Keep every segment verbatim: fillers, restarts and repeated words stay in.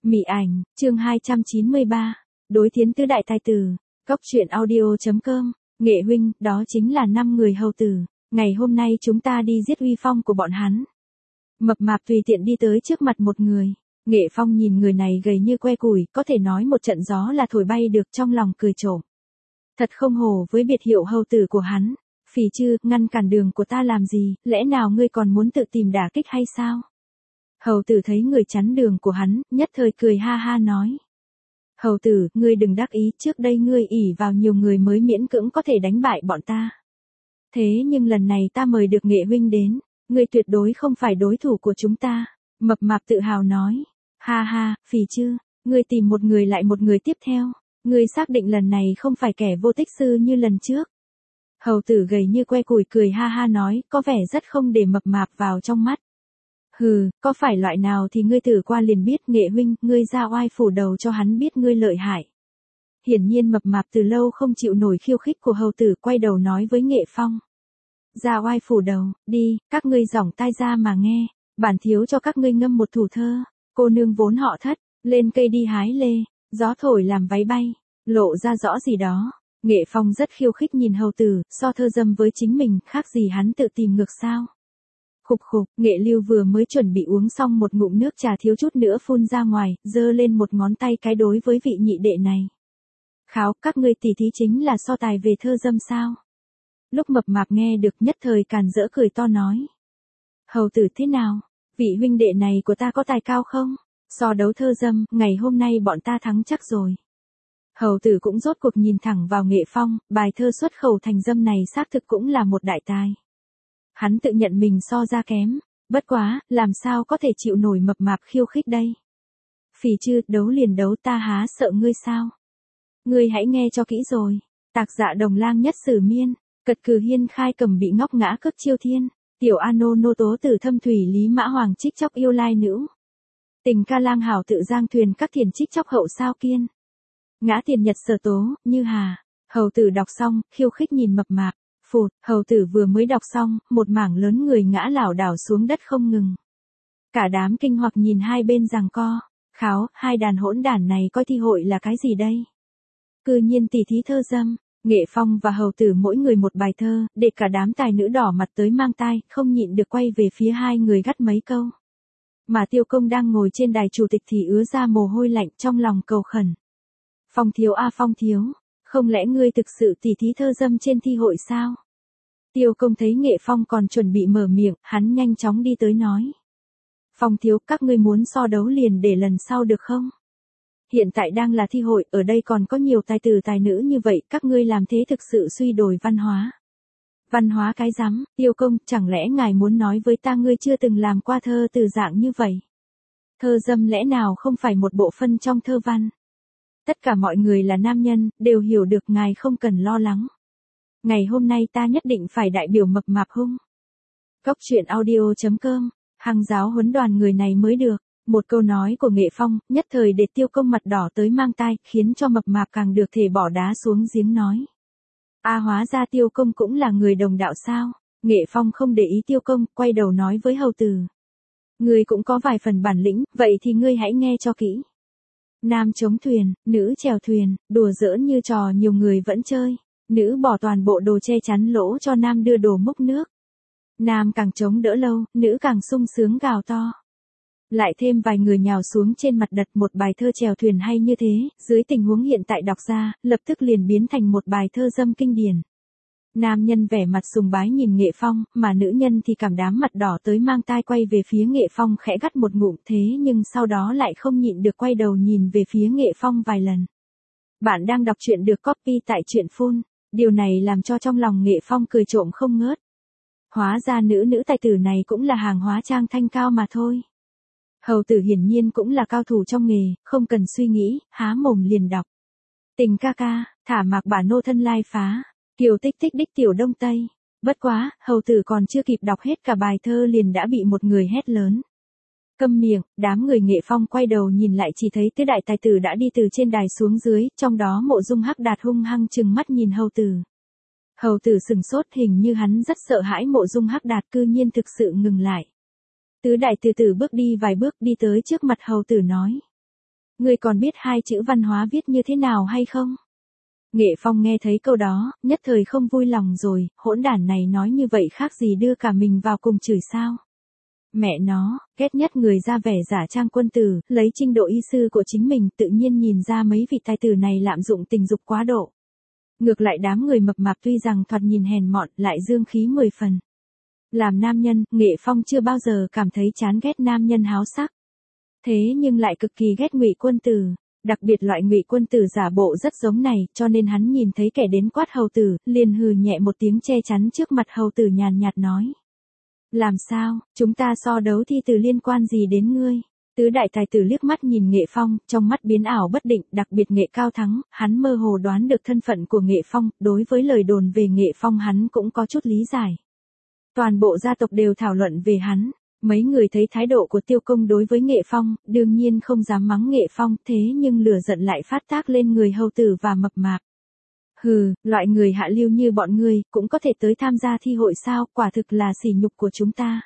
Mị ảnh, chương hai trăm chín mươi ba, đối thiến tứ đại tài tử, cốc truyện audio.com, Nghệ huynh, đó chính là năm người hầu tử, ngày hôm nay chúng ta đi giết uy phong của bọn hắn. Mập mạp tùy tiện đi tới trước mặt một người, Nghệ Phong nhìn người này gầy như que củi, có thể nói một trận gió là thổi bay được, trong lòng cười trộm. Thật không hổ với biệt hiệu hầu tử của hắn, phì chư, ngăn cản đường của ta làm gì, lẽ nào ngươi còn muốn tự tìm đả kích hay sao? Hầu tử thấy người chắn đường của hắn, nhất thời cười ha ha nói. Hầu tử, ngươi đừng đắc ý, trước đây ngươi ỷ vào nhiều người mới miễn cưỡng có thể đánh bại bọn ta. Thế nhưng lần này ta mời được Nghệ huynh đến, ngươi tuyệt đối không phải đối thủ của chúng ta. Mập mạp tự hào nói. Ha ha, phì chư, ngươi tìm một người lại một người tiếp theo, ngươi xác định lần này không phải kẻ vô tích sư như lần trước. Hầu tử gầy như que củi cười ha ha nói, có vẻ rất không để mập mạp vào trong mắt. Hừ, có phải loại nào thì ngươi thử qua liền biết. Nghệ huynh, ngươi ra oai phủ đầu cho hắn biết ngươi lợi hại. Hiển nhiên mập mạp từ lâu không chịu nổi khiêu khích của hầu tử, quay đầu nói với Nghệ Phong. Ra oai phủ đầu, đi, các ngươi giỏng tai ra mà nghe, bản thiếu cho các ngươi ngâm một thủ thơ, cô nương vốn họ Thất, lên cây đi hái lê, gió thổi làm váy bay, lộ ra rõ gì đó. Nghệ Phong rất khiêu khích nhìn hầu tử, so thơ dâm với chính mình, khác gì hắn tự tìm ngược sao. Khục khục, Nghệ Lưu vừa mới chuẩn bị uống xong một ngụm nước trà thiếu chút nữa phun ra ngoài, giơ lên một ngón tay cái đối với vị nhị đệ này. Kháo, các ngươi tỉ thí chính là so tài về thơ dâm sao? Lúc mập mạp nghe được nhất thời càn rỡ cười to nói. Hầu tử thế nào? Vị huynh đệ này của ta có tài cao không? So đấu thơ dâm, ngày hôm nay bọn ta thắng chắc rồi. Hầu tử cũng rốt cuộc nhìn thẳng vào Nghệ Phong, bài thơ xuất khẩu thành dâm này xác thực cũng là một đại tài. Hắn tự nhận mình so ra kém, bất quá, làm sao có thể chịu nổi mập mạp khiêu khích đây. Phì chư, đấu liền đấu, ta há sợ ngươi sao? Ngươi hãy nghe cho kỹ rồi. Tạc Dạ Đồng Lang nhất sử miên, cật cừ hiên khai cầm bị ngóc ngã cước chiêu thiên, tiểu a nô nô tố tử thâm thủy lý mã hoàng trích chóc yêu lai nữ. Tình ca lang hảo tự giang thuyền các thiền trích chóc hậu sao kiên. Ngã tiền nhật sở tố, như hà. Hầu tử đọc xong, khiêu khích nhìn mập mạp. Phụt, hầu tử vừa mới đọc xong, một mảng lớn người ngã lảo đảo xuống đất không ngừng. Cả đám kinh hoặc nhìn hai bên giằng co. Kháo, hai đàn hỗn đản này coi thi hội là cái gì đây? Cư nhiên tỉ thí thơ dâm. Nghệ Phong và hầu tử mỗi người một bài thơ, để cả đám tài nữ đỏ mặt tới mang tai, không nhịn được quay về phía hai người gắt mấy câu. Mà Tiêu Công đang ngồi trên đài chủ tịch thì ứa ra mồ hôi lạnh, trong lòng cầu khẩn. Phong thiếu a Phong thiếu, không lẽ ngươi thực sự tỉ thí thơ dâm trên thi hội sao? Tiêu Công thấy Nghệ Phong còn chuẩn bị mở miệng, hắn nhanh chóng đi tới nói. Phong thiếu, các ngươi muốn so đấu liền để lần sau được không? Hiện tại đang là thi hội, ở đây còn có nhiều tài tử tài nữ như vậy, các ngươi làm thế thực sự suy đồi văn hóa. Văn hóa cái rắm, Tiêu Công, chẳng lẽ ngài muốn nói với ta ngươi chưa từng làm qua thơ từ dạng như vậy? Thơ dâm lẽ nào không phải một bộ phận trong thơ văn? Tất cả mọi người là nam nhân, đều hiểu được, ngài không cần lo lắng. Ngày hôm nay ta nhất định phải đại biểu mập mạp hung. Cốc truyện audio.com, hằng giáo huấn đoàn người này mới được. Một câu nói của Nghệ Phong, nhất thời để Tiêu Công mặt đỏ tới mang tai, khiến cho mập mạp càng được thể bỏ đá xuống giếng nói. A hóa ra Tiêu Công cũng là người đồng đạo sao? Nghệ Phong không để ý Tiêu Công, quay đầu nói với hầu tử. Ngươi cũng có vài phần bản lĩnh, vậy thì ngươi hãy nghe cho kỹ. Nam chống thuyền, nữ chèo thuyền, đùa giỡn như trò nhiều người vẫn chơi. Nữ bỏ toàn bộ đồ che chắn lỗ cho nam đưa đồ múc nước. Nam càng chống đỡ lâu, nữ càng sung sướng gào to. Lại thêm vài người nhào xuống trên mặt đất, một bài thơ chèo thuyền hay như thế, dưới tình huống hiện tại đọc ra, lập tức liền biến thành một bài thơ dâm kinh điển. Nam nhân vẻ mặt sùng bái nhìn Nghệ Phong, mà nữ nhân thì cảm đám mặt đỏ tới mang tai quay về phía Nghệ Phong khẽ gắt một ngụm, thế nhưng sau đó lại không nhịn được quay đầu nhìn về phía Nghệ Phong vài lần. Bạn đang đọc truyện được copy tại truyện phun, điều này làm cho trong lòng Nghệ Phong cười trộm không ngớt. Hóa ra nữ nữ tài tử này cũng là hàng hóa trang thanh cao mà thôi. Hầu tử hiển nhiên cũng là cao thủ trong nghề, không cần suy nghĩ, há mồm liền đọc. Tình ca ca, thả mạc bà nô thân lai phá, kiều tích tích đích tiểu đông tây. Bất quá, hầu tử còn chưa kịp đọc hết cả bài thơ liền đã bị một người hét lớn. Câm miệng, đám người Nghệ Phong quay đầu nhìn lại chỉ thấy tứ đại tài tử đã đi từ trên đài xuống dưới, trong đó Mộ Dung Hắc Đạt hung hăng trừng mắt nhìn hầu tử. Hầu tử sừng sốt, hình như hắn rất sợ hãi Mộ Dung Hắc Đạt cư nhiên thực sự ngừng lại. Tứ đại từ từ bước đi vài bước đi tới trước mặt hầu tử nói. Ngươi còn biết hai chữ văn hóa viết như thế nào hay không? Nghệ Phong nghe thấy câu đó, nhất thời không vui lòng rồi, hỗn đản này nói như vậy khác gì đưa cả mình vào cùng chửi sao? Mẹ nó, ghét nhất người ra vẻ giả trang quân tử, lấy trình độ y sư của chính mình tự nhiên nhìn ra mấy vị tài tử này lạm dụng tình dục quá độ. Ngược lại đám người mập mạp tuy rằng thoạt nhìn hèn mọn lại dương khí mười phần. Làm nam nhân, Nghệ Phong chưa bao giờ cảm thấy chán ghét nam nhân háo sắc. Thế nhưng lại cực kỳ ghét Ngụy Quân Tử, đặc biệt loại Ngụy Quân Tử giả bộ rất giống này, cho nên hắn nhìn thấy kẻ đến quát hầu tử, liền hừ nhẹ một tiếng che chắn trước mặt hầu tử nhàn nhạt nói. Làm sao, chúng ta so đấu thi từ liên quan gì đến ngươi? Tứ đại tài tử liếc mắt nhìn Nghệ Phong, trong mắt biến ảo bất định, đặc biệt Nghệ Cao Thắng, hắn mơ hồ đoán được thân phận của Nghệ Phong, đối với lời đồn về Nghệ Phong hắn cũng có chút lý giải. Toàn bộ gia tộc đều thảo luận về hắn, mấy người thấy thái độ của Tiêu Công đối với Nghệ Phong, đương nhiên không dám mắng Nghệ Phong, thế nhưng lửa giận lại phát tác lên người hầu tử và mập mạp. Hừ, loại người hạ lưu như bọn ngươi, cũng có thể tới tham gia thi hội sao, quả thực là sỉ nhục của chúng ta.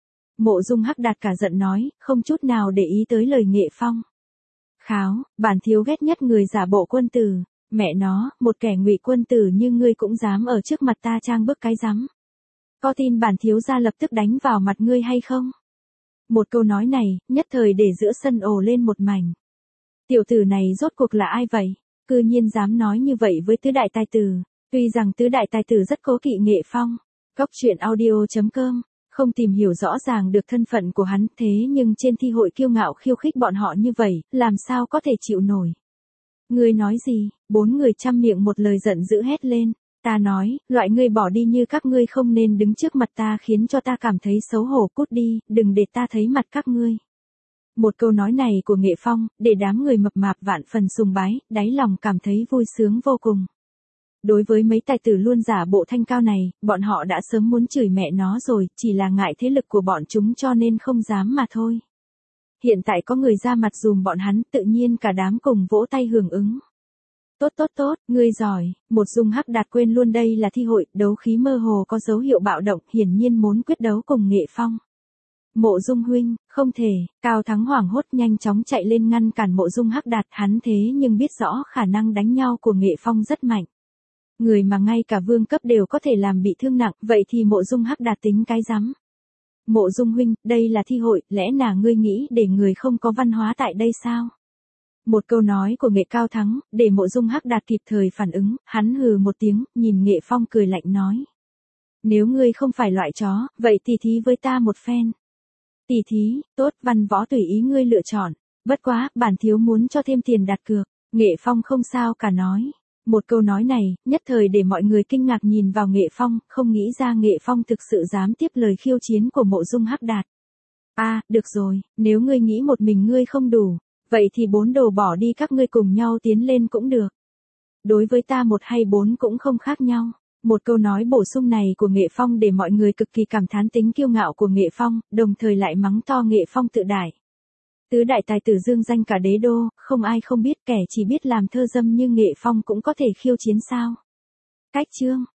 Mộ Dung Hắc Đạt cả giận nói, không chút nào để ý tới lời Nghệ Phong. Kháo, bản thiếu ghét nhất người giả bộ quân tử, mẹ nó, một kẻ Ngụy Quân Tử như ngươi cũng dám ở trước mặt ta trang bức cái rắm. Có tin bản thiếu gia lập tức đánh vào mặt ngươi hay không? Một câu nói này, nhất thời để giữa sân ồ lên một mảnh. Tiểu tử này rốt cuộc là ai vậy? Cư nhiên dám nói như vậy với tứ đại tài tử. Tuy rằng tứ đại tài tử rất cố kỵ Nghệ Phong. Góc truyện audio chấm com không tìm hiểu rõ ràng được thân phận của hắn, thế nhưng trên thi hội kiêu ngạo khiêu khích bọn họ như vậy, làm sao có thể chịu nổi? Ngươi nói gì? Bốn người chăm miệng một lời giận dữ hét lên. Ta nói, loại ngươi bỏ đi như các ngươi không nên đứng trước mặt ta khiến cho ta cảm thấy xấu hổ, cút đi, đừng để ta thấy mặt các ngươi. Một câu nói này của Nghệ Phong, để đám người mập mạp vạn phần sùng bái, đáy lòng cảm thấy vui sướng vô cùng. Đối với mấy tài tử luôn giả bộ thanh cao này, bọn họ đã sớm muốn chửi mẹ nó rồi, chỉ là ngại thế lực của bọn chúng cho nên không dám mà thôi. Hiện tại có người ra mặt dùm bọn hắn, tự nhiên cả đám cùng vỗ tay hưởng ứng. Tốt tốt tốt, ngươi giỏi, một Dung Hắc Đạt quên luôn đây là thi hội, đấu khí mơ hồ có dấu hiệu bạo động, hiển nhiên muốn quyết đấu cùng Nghệ Phong. Mộ Dung huynh, không thể, Cao Thắng hoảng hốt nhanh chóng chạy lên ngăn cản Mộ Dung Hắc Đạt, hắn thế nhưng biết rõ khả năng đánh nhau của Nghệ Phong rất mạnh. Người mà ngay cả vương cấp đều có thể làm bị thương nặng, vậy thì Mộ Dung Hắc Đạt tính cái rắm. Mộ Dung huynh, đây là thi hội, lẽ nào ngươi nghĩ để người không có văn hóa tại đây sao? Một câu nói của Nghệ Cao Thắng, để Mộ Dung Hắc Đạt kịp thời phản ứng, hắn hừ một tiếng, nhìn Nghệ Phong cười lạnh nói. Nếu ngươi không phải loại chó, vậy tỉ thí với ta một phen. Tỉ thí, tốt, văn võ tùy ý ngươi lựa chọn. Bất quá, bản thiếu muốn cho thêm tiền đặt cược. Nghệ Phong không sao cả nói. Một câu nói này, nhất thời để mọi người kinh ngạc nhìn vào Nghệ Phong, không nghĩ ra Nghệ Phong thực sự dám tiếp lời khiêu chiến của Mộ Dung Hắc Đạt. À, được rồi, nếu ngươi nghĩ một mình ngươi không đủ, vậy thì bốn đồ bỏ đi các ngươi cùng nhau tiến lên cũng được. Đối với ta một hay bốn cũng không khác nhau. Một câu nói bổ sung này của Nghệ Phong để mọi người cực kỳ cảm thán tính kiêu ngạo của Nghệ Phong, đồng thời lại mắng to Nghệ Phong tự đại. Tứ đại tài tử dương danh cả đế đô, không ai không biết, kẻ chỉ biết làm thơ dâm như Nghệ Phong cũng có thể khiêu chiến sao. Cách chương.